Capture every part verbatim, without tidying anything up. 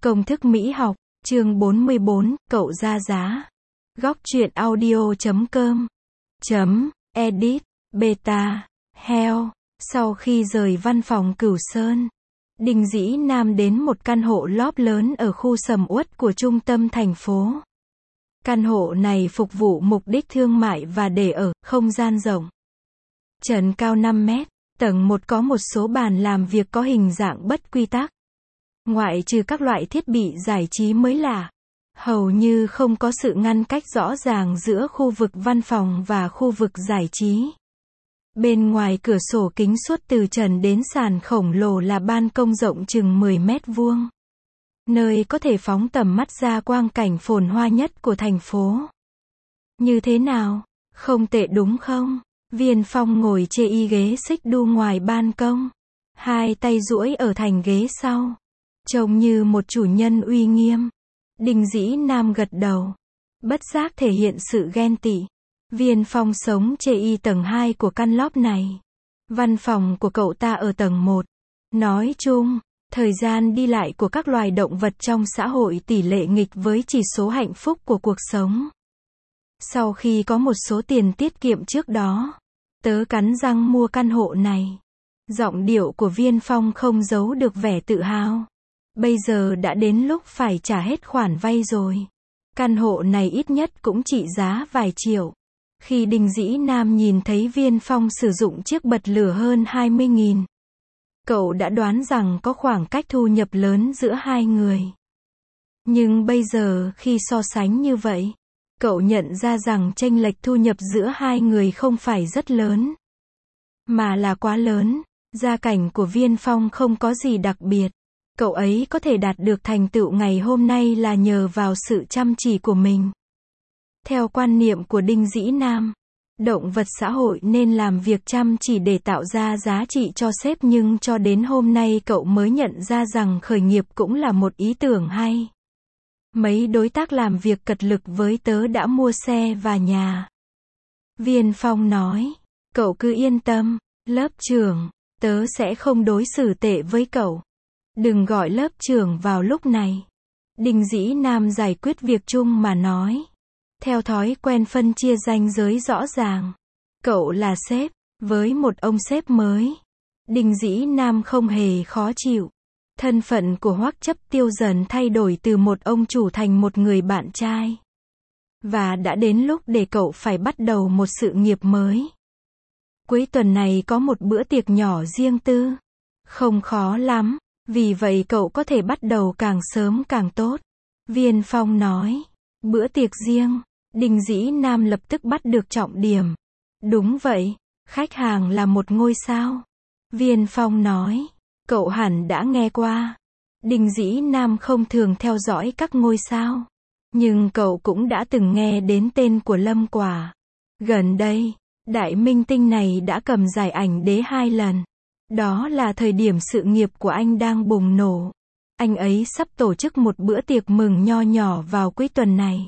Công thức Mỹ học, chương bốn mươi bốn, cậu ra giá. Góc truyện audio chấm com chấm edit beta hell. Sau khi rời văn phòng Cửu Sơn, Đinh Dĩ Nam đến một căn hộ lóp lớn ở khu sầm uất của trung tâm thành phố. Căn hộ này phục vụ mục đích thương mại và để ở, không gian rộng. Trần cao năm mét, tầng một có một số bàn làm việc có hình dạng bất quy tắc. Ngoại trừ các loại thiết bị giải trí mới lạ, hầu như không có sự ngăn cách rõ ràng giữa khu vực văn phòng và khu vực giải trí. Bên ngoài cửa sổ kính suốt từ trần đến sàn khổng lồ là ban công rộng chừng mười mét vuông. Nơi có thể phóng tầm mắt ra quang cảnh phồn hoa nhất của thành phố. Như thế nào? Không tệ đúng không? Viên Phong ngồi chê y ghế xích đu ngoài ban công. Hai tay duỗi ở thành ghế sau. Trông như một chủ nhân uy nghiêm. Đinh Dĩ Nam gật đầu. Bất giác thể hiện sự ghen tị. Viên Phong sống chê y tầng hai của căn lóp này. Văn phòng của cậu ta ở tầng một. Nói chung, thời gian đi lại của các loài động vật trong xã hội tỷ lệ nghịch với chỉ số hạnh phúc của cuộc sống. Sau khi có một số tiền tiết kiệm trước đó, tớ cắn răng mua căn hộ này. Giọng điệu của Viên Phong không giấu được vẻ tự hào. Bây giờ đã đến lúc phải trả hết khoản vay rồi. Căn hộ này ít nhất cũng trị giá vài triệu. Khi Đinh Dĩ Nam nhìn thấy Viên Phong sử dụng chiếc bật lửa hơn hai mươi nghìn, cậu đã đoán rằng có khoảng cách thu nhập lớn giữa hai người. Nhưng bây giờ khi so sánh như vậy, cậu nhận ra rằng chênh lệch thu nhập giữa hai người không phải rất lớn, mà là quá lớn. Gia cảnh của Viên Phong không có gì đặc biệt. Cậu ấy có thể đạt được thành tựu ngày hôm nay là nhờ vào sự chăm chỉ của mình. Theo quan niệm của Đinh Dĩ Nam, động vật xã hội nên làm việc chăm chỉ để tạo ra giá trị cho sếp, nhưng cho đến hôm nay cậu mới nhận ra rằng khởi nghiệp cũng là một ý tưởng hay. Mấy đối tác làm việc cật lực với tớ đã mua xe và nhà. Viên Phong nói, cậu cứ yên tâm, lớp trưởng, tớ sẽ không đối xử tệ với cậu. Đừng gọi lớp trưởng vào lúc này. Đinh Dĩ Nam giải quyết việc chung mà nói. Theo thói quen phân chia ranh giới rõ ràng. Cậu là sếp, với một ông sếp mới. Đinh Dĩ Nam không hề khó chịu. Thân phận của Hoắc Chấp Tiêu dần thay đổi từ một ông chủ thành một người bạn trai. Và đã đến lúc để cậu phải bắt đầu một sự nghiệp mới. Cuối tuần này có một bữa tiệc nhỏ riêng tư. Không khó lắm. Vì vậy cậu có thể bắt đầu càng sớm càng tốt. Viên Phong nói. Bữa tiệc riêng. Đinh Dĩ Nam lập tức bắt được trọng điểm. Đúng vậy. Khách hàng là một ngôi sao. Viên Phong nói. Cậu hẳn đã nghe qua. Đinh Dĩ Nam không thường theo dõi các ngôi sao. Nhưng cậu cũng đã từng nghe đến tên của Lâm Quả. Gần đây, đại minh tinh này đã cầm giải ảnh đế hai lần. Đó là thời điểm sự nghiệp của anh đang bùng nổ. Anh ấy sắp tổ chức một bữa tiệc mừng nho nhỏ vào cuối tuần này.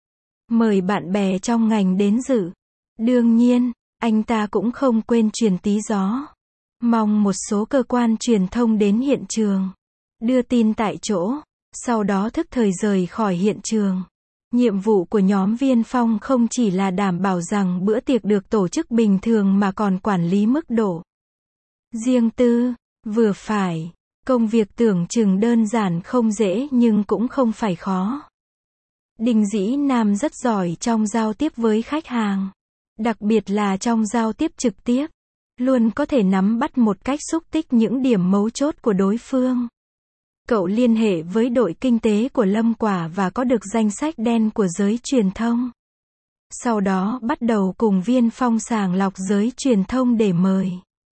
Mời bạn bè trong ngành đến dự. Đương nhiên, anh ta cũng không quên truyền tí gió. Mong một số cơ quan truyền thông đến hiện trường. Đưa tin tại chỗ. Sau đó thức thời rời khỏi hiện trường. Nhiệm vụ của nhóm Viên Phong không chỉ là đảm bảo rằng bữa tiệc được tổ chức bình thường mà còn quản lý mức độ riêng tư, vừa phải. Công việc tưởng chừng đơn giản không dễ nhưng cũng không phải khó. Đinh Dĩ Nam rất giỏi trong giao tiếp với khách hàng. Đặc biệt là trong giao tiếp trực tiếp. Luôn có thể nắm bắt một cách xúc tích những điểm mấu chốt của đối phương. Cậu liên hệ với đội kinh tế của Lâm Quả và có được danh sách đen của giới truyền thông. Sau đó bắt đầu cùng Viên Phong sàng lọc giới truyền thông để mời.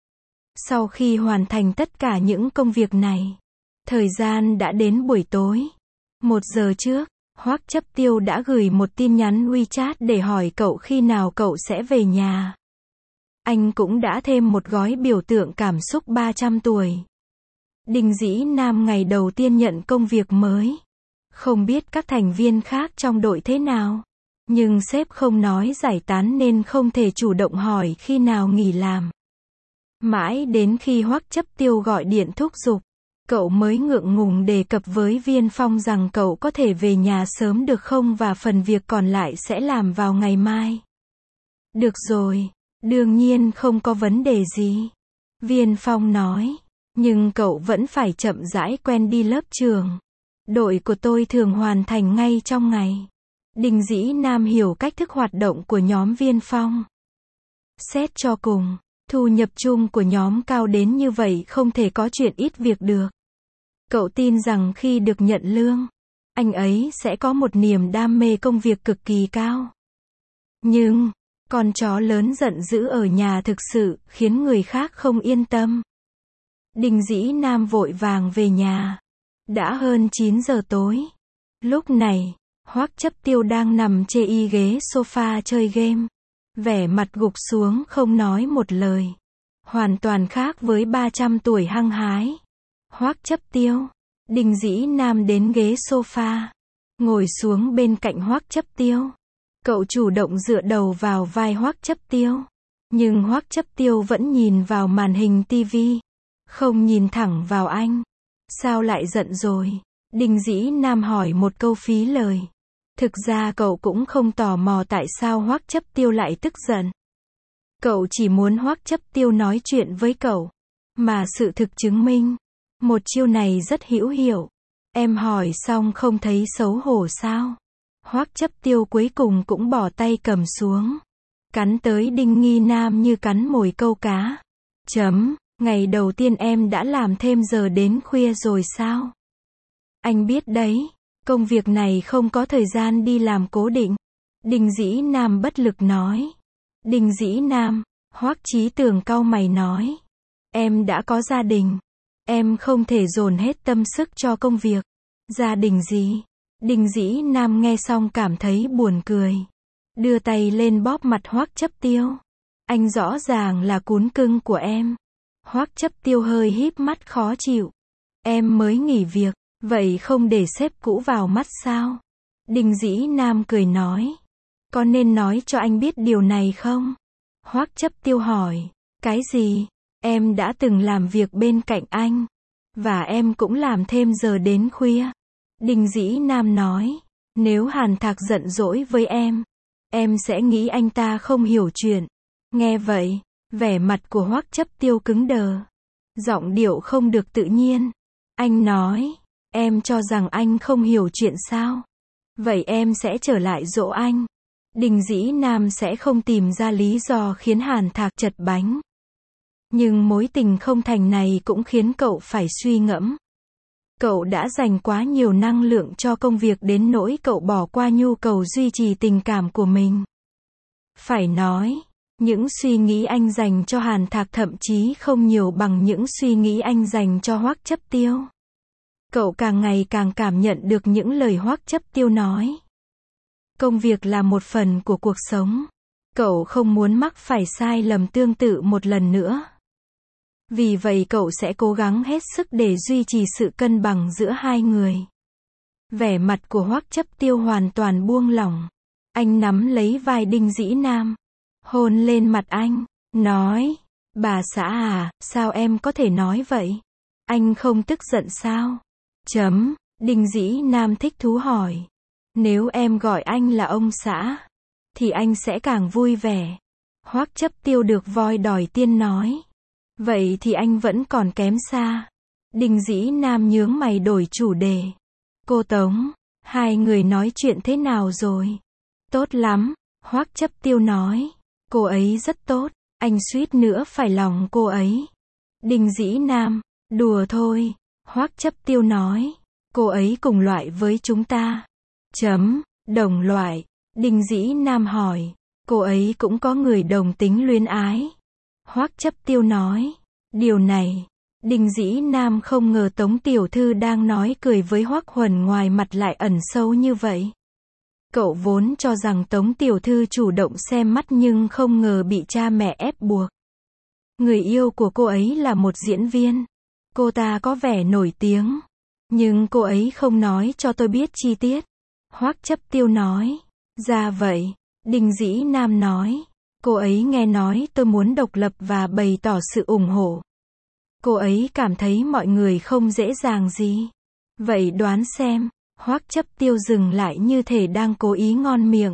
Sau khi hoàn thành tất cả những công việc này, thời gian đã đến buổi tối. Một giờ trước, Hoắc Chấp Tiêu đã gửi một tin nhắn WeChat để hỏi cậu khi nào cậu sẽ về nhà. Anh cũng đã thêm một gói biểu tượng cảm xúc ba trăm tuổi. Đinh Dĩ Nam ngày đầu tiên nhận công việc mới. Không biết các thành viên khác trong đội thế nào. Nhưng sếp không nói giải tán nên không thể chủ động hỏi khi nào nghỉ làm. Mãi đến khi Hoắc Chấp Tiêu gọi điện thúc giục, Cậu mới ngượng ngùng đề cập với Viên Phong rằng cậu có thể về nhà sớm được không và phần việc còn lại sẽ làm vào ngày mai. Được rồi, đương nhiên không có vấn đề gì. Viên Phong nói, nhưng cậu vẫn phải chậm rãi quen đi lớp trường. Đội của tôi thường hoàn thành ngay trong ngày. Đinh Dĩ Nam hiểu cách thức hoạt động của nhóm Viên Phong. Xét cho cùng, thu nhập chung của nhóm cao đến như vậy không thể có chuyện ít việc được. Cậu tin rằng khi được nhận lương, anh ấy sẽ có một niềm đam mê công việc cực kỳ cao. Nhưng, con chó lớn giận dữ ở nhà thực sự khiến người khác không yên tâm. Đinh Dĩ Nam vội vàng về nhà. Đã hơn chín giờ tối. Lúc này, Hoắc Chấp Tiêu đang nằm chê y ghế sofa chơi game. Vẻ mặt gục xuống không nói một lời. Hoàn toàn khác với ba trăm tuổi hăng hái. Hoắc Chấp Tiêu. Đinh Dĩ Nam đến ghế sofa. Ngồi xuống bên cạnh Hoắc Chấp Tiêu. Cậu chủ động dựa đầu vào vai Hoắc Chấp Tiêu. Nhưng Hoắc Chấp Tiêu vẫn nhìn vào màn hình tivi. Không nhìn thẳng vào anh. Sao lại giận rồi? Đinh Dĩ Nam hỏi một câu phí lời. Thực ra cậu cũng không tò mò tại sao Hoắc Chấp Tiêu lại tức giận. Cậu chỉ muốn Hoắc Chấp Tiêu nói chuyện với cậu. Mà sự thực chứng minh, một chiêu này rất hữu hiệu. Em hỏi xong không thấy xấu hổ sao? Hoắc Chấp Tiêu cuối cùng cũng bỏ tay cầm xuống. Cắn tới Đinh Nghi Nam như cắn mồi câu cá. Chấm, ngày đầu tiên em đã làm thêm giờ đến khuya rồi sao? Anh biết đấy, công việc này không có thời gian đi làm cố định. Đinh Dĩ Nam bất lực nói. Đinh Dĩ Nam, Hoắc Chí Tường cau mày nói. Em đã có gia đình. Em không thể dồn hết tâm sức cho công việc. Gia đình gì? Đinh Dĩ Nam nghe xong cảm thấy buồn cười. Đưa tay lên bóp mặt Hoắc Chấp Tiêu. Anh rõ ràng là cún cưng của em. Hoắc Chấp Tiêu hơi híp mắt khó chịu. Em mới nghỉ việc, vậy không để sếp cũ vào mắt sao? Đinh Dĩ Nam cười nói. Có nên nói cho anh biết điều này không? Hoắc Chấp Tiêu hỏi. Cái gì? Em đã từng làm việc bên cạnh anh. Và em cũng làm thêm giờ đến khuya. Đinh Dĩ Nam nói. Nếu Hàn Thạc giận dỗi với em, em sẽ nghĩ anh ta không hiểu chuyện. Nghe vậy, vẻ mặt của Hoắc Chấp Tiêu cứng đờ. Giọng điệu không được tự nhiên. Anh nói. Em cho rằng anh không hiểu chuyện sao? Vậy em sẽ trở lại dỗ anh. Đinh Dĩ Nam sẽ không tìm ra lý do khiến Hàn Thạc chật bánh. Nhưng mối tình không thành này cũng khiến cậu phải suy ngẫm. Cậu đã dành quá nhiều năng lượng cho công việc đến nỗi cậu bỏ qua nhu cầu duy trì tình cảm của mình. Phải nói, những suy nghĩ anh dành cho Hàn Thạc thậm chí không nhiều bằng những suy nghĩ anh dành cho Hoắc Chấp Tiêu. Cậu càng ngày càng cảm nhận được những lời Hoắc Chấp Tiêu nói. Công việc là một phần của cuộc sống. Cậu không muốn mắc phải sai lầm tương tự một lần nữa. Vì vậy cậu sẽ cố gắng hết sức để duy trì sự cân bằng giữa hai người. Vẻ mặt của Hoắc Chấp Tiêu hoàn toàn buông lỏng. Anh nắm lấy vai Đinh Dĩ Nam. Hôn lên mặt anh. Nói. Bà xã à, sao em có thể nói vậy? Anh không tức giận sao? Chấm. Đinh Dĩ Nam thích thú hỏi. Nếu em gọi anh là ông xã, thì anh sẽ càng vui vẻ. Hoắc Chấp Tiêu được voi đòi tiên nói. Vậy thì anh vẫn còn kém xa. Đinh Dĩ Nam nhướng mày đổi chủ đề. Cô Tống, hai người nói chuyện thế nào rồi? Tốt lắm, Hoắc Chấp Tiêu nói. Cô ấy rất tốt, anh suýt nữa phải lòng cô ấy. Đinh Dĩ Nam, đùa thôi. Hoắc Chấp Tiêu nói. Cô ấy cùng loại với chúng ta. Chấm, đồng loại. Đinh Dĩ Nam hỏi. Cô ấy cũng có người đồng tính luyến ái. Hoắc Chấp Tiêu nói. Điều này, Đinh Dĩ Nam không ngờ Tống tiểu thư đang nói cười với Hoắc Huẩn ngoài mặt lại ẩn sâu như vậy. Cậu vốn cho rằng Tống tiểu thư chủ động xem mắt nhưng không ngờ bị cha mẹ ép buộc. Người yêu của cô ấy là một diễn viên. Cô ta có vẻ nổi tiếng. Nhưng cô ấy không nói cho tôi biết chi tiết. Hoắc Chấp Tiêu nói. Ra vậy. Đinh Dĩ Nam nói. Cô ấy nghe nói tôi muốn độc lập và bày tỏ sự ủng hộ. Cô ấy cảm thấy mọi người không dễ dàng gì. Vậy đoán xem, Hoắc Chấp Tiêu dừng lại như thể đang cố ý ngon miệng.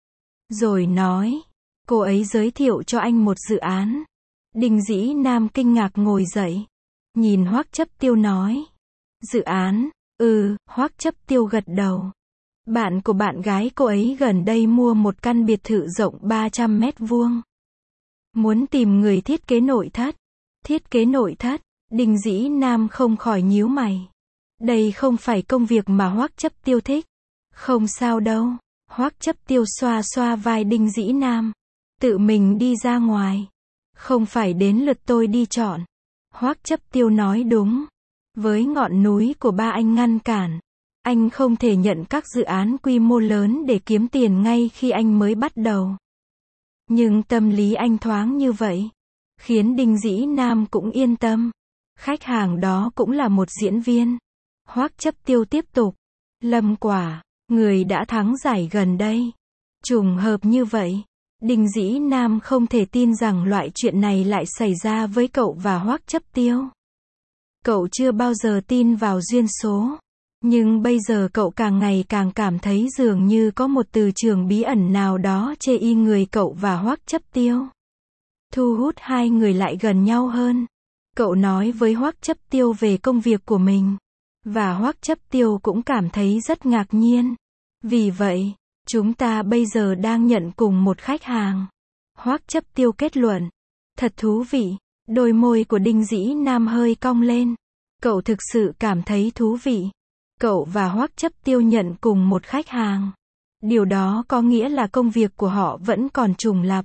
Rồi nói, cô ấy giới thiệu cho anh một dự án. Đinh Dĩ Nam kinh ngạc ngồi dậy. Nhìn Hoắc Chấp Tiêu nói. Dự án, ừ, Hoắc Chấp Tiêu gật đầu. Bạn của bạn gái cô ấy gần đây mua một căn biệt thự rộng ba trăm mét vuông. Muốn tìm người thiết kế nội thất. Thiết kế nội thất, Đinh Dĩ Nam không khỏi nhíu mày. Đây không phải công việc mà Hoắc Chấp Tiêu thích. Không sao đâu. Hoắc Chấp Tiêu xoa xoa vai Đinh Dĩ Nam. Tự mình đi ra ngoài. Không phải đến lượt tôi đi chọn. Hoắc Chấp Tiêu nói đúng. Với ngọn núi của ba anh ngăn cản, anh không thể nhận các dự án quy mô lớn để kiếm tiền ngay khi anh mới bắt đầu. Nhưng tâm lý anh thoáng như vậy, khiến Đinh Dĩ Nam cũng yên tâm. Khách hàng đó cũng là một diễn viên. Hoắc Chấp Tiêu tiếp tục. Lâm Quả, người đã thắng giải gần đây. Trùng hợp như vậy. Đinh Dĩ Nam không thể tin rằng loại chuyện này lại xảy ra với cậu và Hoắc Chấp Tiêu. Cậu chưa bao giờ tin vào duyên số. Nhưng bây giờ cậu càng ngày càng cảm thấy dường như có một từ trường bí ẩn nào đó chê y người cậu và Hoắc Chấp Tiêu. Thu hút hai người lại gần nhau hơn. Cậu nói với Hoắc Chấp Tiêu về công việc của mình. Và Hoắc Chấp Tiêu cũng cảm thấy rất ngạc nhiên. Vì vậy, chúng ta bây giờ đang nhận cùng một khách hàng. Hoắc Chấp Tiêu kết luận. Thật thú vị. Đôi môi của Đinh Dĩ Nam hơi cong lên. Cậu thực sự cảm thấy thú vị. Cậu và Hoắc Chấp Tiêu nhận cùng một khách hàng. Điều đó có nghĩa là công việc của họ vẫn còn trùng lặp.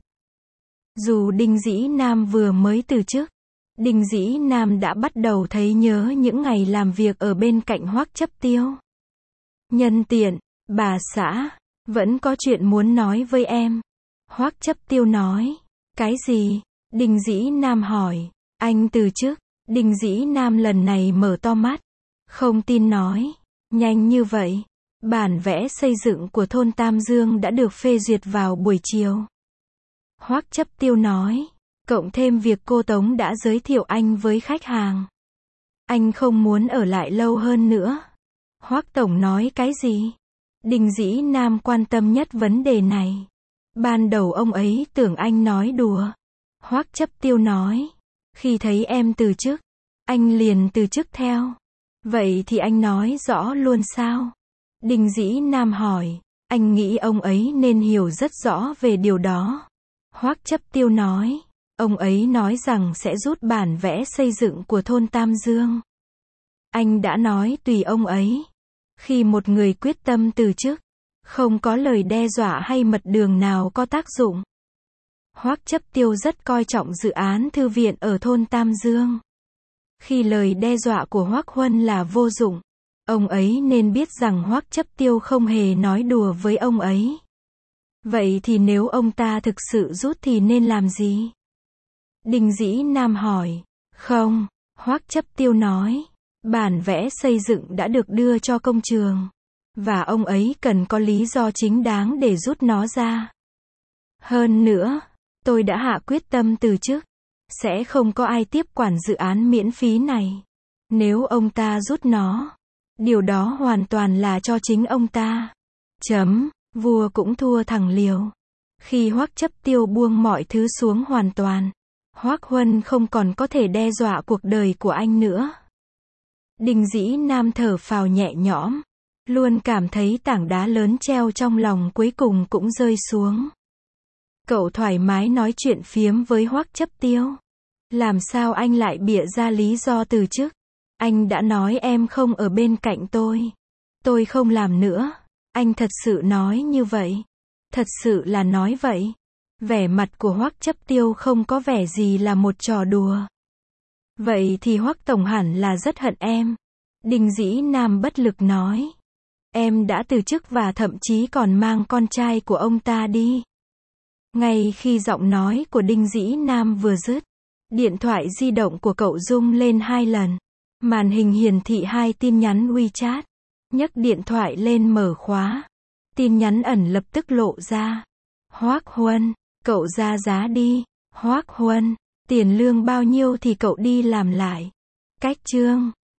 Dù Đinh Dĩ Nam vừa mới từ chức, Đinh Dĩ Nam đã bắt đầu thấy nhớ những ngày làm việc ở bên cạnh Hoắc Chấp Tiêu. Nhân tiện, bà xã, vẫn có chuyện muốn nói với em. Hoắc Chấp Tiêu nói. Cái gì? Đinh Dĩ Nam hỏi. Anh từ chức. Đinh Dĩ Nam lần này mở to mắt. Không tin nói. Nhanh như vậy. Bản vẽ xây dựng của thôn Tam Dương đã được phê duyệt vào buổi chiều. Hoắc Chấp Tiêu nói. Cộng thêm việc cô Tống đã giới thiệu anh với khách hàng. Anh không muốn ở lại lâu hơn nữa. Hoắc Tổng nói cái gì? Đinh Dĩ Nam quan tâm nhất vấn đề này. Ban đầu ông ấy tưởng anh nói đùa. Hoắc Chấp Tiêu nói. Khi thấy em từ chức, anh liền từ chức theo. Vậy thì anh nói rõ luôn sao? Đinh Dĩ Nam hỏi. Anh nghĩ ông ấy nên hiểu rất rõ về điều đó. Hoắc Chấp Tiêu nói. Ông ấy nói rằng sẽ rút bản vẽ xây dựng của thôn Tam Dương. Anh đã nói tùy ông ấy. Khi một người quyết tâm từ chức, không có lời đe dọa hay mật đường nào có tác dụng. Hoắc Chấp Tiêu rất coi trọng dự án thư viện ở thôn Tam Dương. Khi lời đe dọa của Hoắc Huân là vô dụng, ông ấy nên biết rằng Hoắc Chấp Tiêu không hề nói đùa với ông ấy. Vậy thì nếu ông ta thực sự rút thì nên làm gì? Đinh Dĩ Nam hỏi. Không, Hoắc Chấp Tiêu nói. Bản vẽ xây dựng đã được đưa cho công trường. Và ông ấy cần có lý do chính đáng để rút nó ra. Hơn nữa, tôi đã hạ quyết tâm từ chức. Sẽ không có ai tiếp quản dự án miễn phí này. Nếu ông ta rút nó, điều đó hoàn toàn là cho chính ông ta. Chấm, vua cũng thua thằng liều. Khi Hoắc Chấp Tiêu buông mọi thứ xuống hoàn toàn, Hoắc Huân không còn có thể đe dọa cuộc đời của anh nữa. Đinh Dĩ Nam thở phào nhẹ nhõm, luôn cảm thấy tảng đá lớn treo trong lòng cuối cùng cũng rơi xuống. Cậu thoải mái nói chuyện phiếm với Hoắc Chấp Tiêu. Làm sao anh lại bịa ra lý do từ chức? Anh đã nói em không ở bên cạnh tôi. Tôi không làm nữa. Anh thật sự nói như vậy. Thật sự là nói vậy. Vẻ mặt của Hoắc Chấp Tiêu không có vẻ gì là một trò đùa. Vậy thì Hoắc Tổng hẳn là rất hận em. Đinh Dĩ Nam bất lực nói. Em đã từ chức và thậm chí còn mang con trai của ông ta đi. Ngay khi giọng nói của Đinh Dĩ Nam vừa dứt, điện thoại di động của cậu rung lên hai lần. Màn hình hiển thị hai tin nhắn WeChat. Nhấc điện thoại lên mở khóa. Tin nhắn ẩn lập tức lộ ra. Hoắc Huân, cậu ra giá đi. Hoắc Huân, Tiền lương bao nhiêu thì cậu đi làm lại. Cách chương